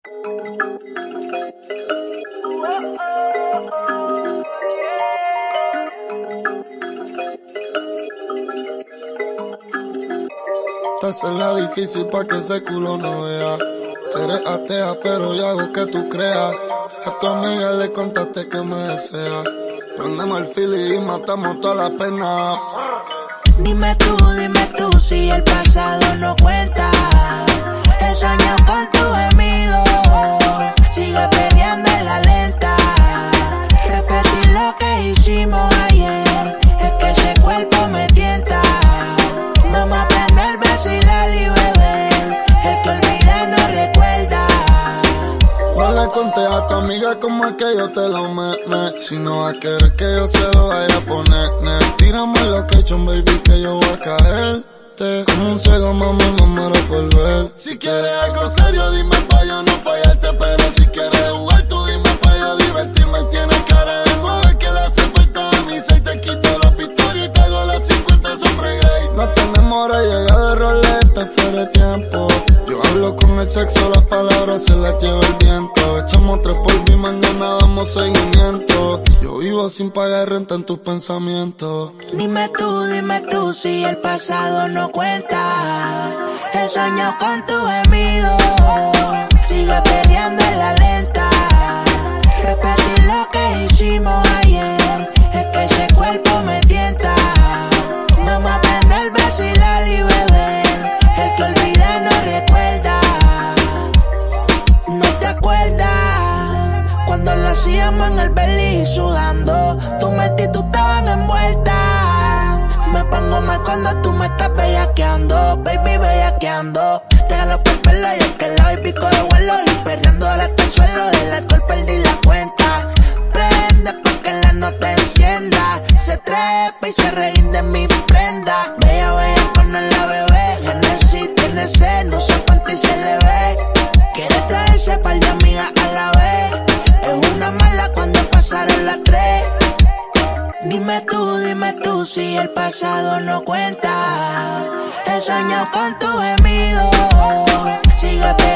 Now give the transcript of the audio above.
Te haces la difícil pa' que ese culo no vea. Tú eres atea, pero yo hago que tú creas. A tu amiga le contaste que me desea. Prendemos el fili y matamos toda la pena. Dime tú si el pasado no cuenta. He soñado con tu gemido, sigue peleando en la lenta. Repetir lo que hicimos ayer, es que ese cuerpo me tienta. Vamos a aprender, vacilar y beber, el que olvida no recuerda. No le conté a tu amiga como es que yo te lo meme. Si no va a querer que yo se lo vaya a poner, tírame location, baby, que yo voy a caerte. Como un ciego, mami, me muero por ver. Si quieres algo serio, dime pa' yo no fallarte. Pero si quieres jugar, tú dime pa' yo divertirme. Tienes cara de 9 que le hace falta a mí. 6 te quito la pistola y te hago las 50 sobre gay. No tenemos hora, llega de roleta, fuera de tiempo. Yo hablo con el sexo, las palabras se las lleva el viento. Echamos 3 polvos y mañana damos seguimiento. Yo vivo sin pagar renta en tus pensamientos. Dime tú si el pasado no cuenta. He soñado con tu gemido, sigue peleando en la lenta. Repetir lo que hicimos ayer, es que ese cuerpo me tienta. Vamos a aprender, vacilar y beber, el que olvida no recuerda. ¿No te acuerdas? Cuando lo hacíamos en el belly sudando, tu mente y tú estaban envueltas. Me pongo mal cuando tú me estás bellaqueando, baby, bellaqueando. Te jalo por pelo y es que la baby coge vuelo. Y perreando hasta el suelo, del alcohol perdí la cuenta. Prende pa' que la nota encienda. Se trepa y se reguinde mi prenda. Bella, bella con la bebé. Genesis tiene sed, no sé cuánto y se le ve. Quiere traerse par de amigas a la vez. Es una mala cuando pasaron las 3. Dime tú si el pasado no cuenta. He soñado con tu gemido, sigue peleando.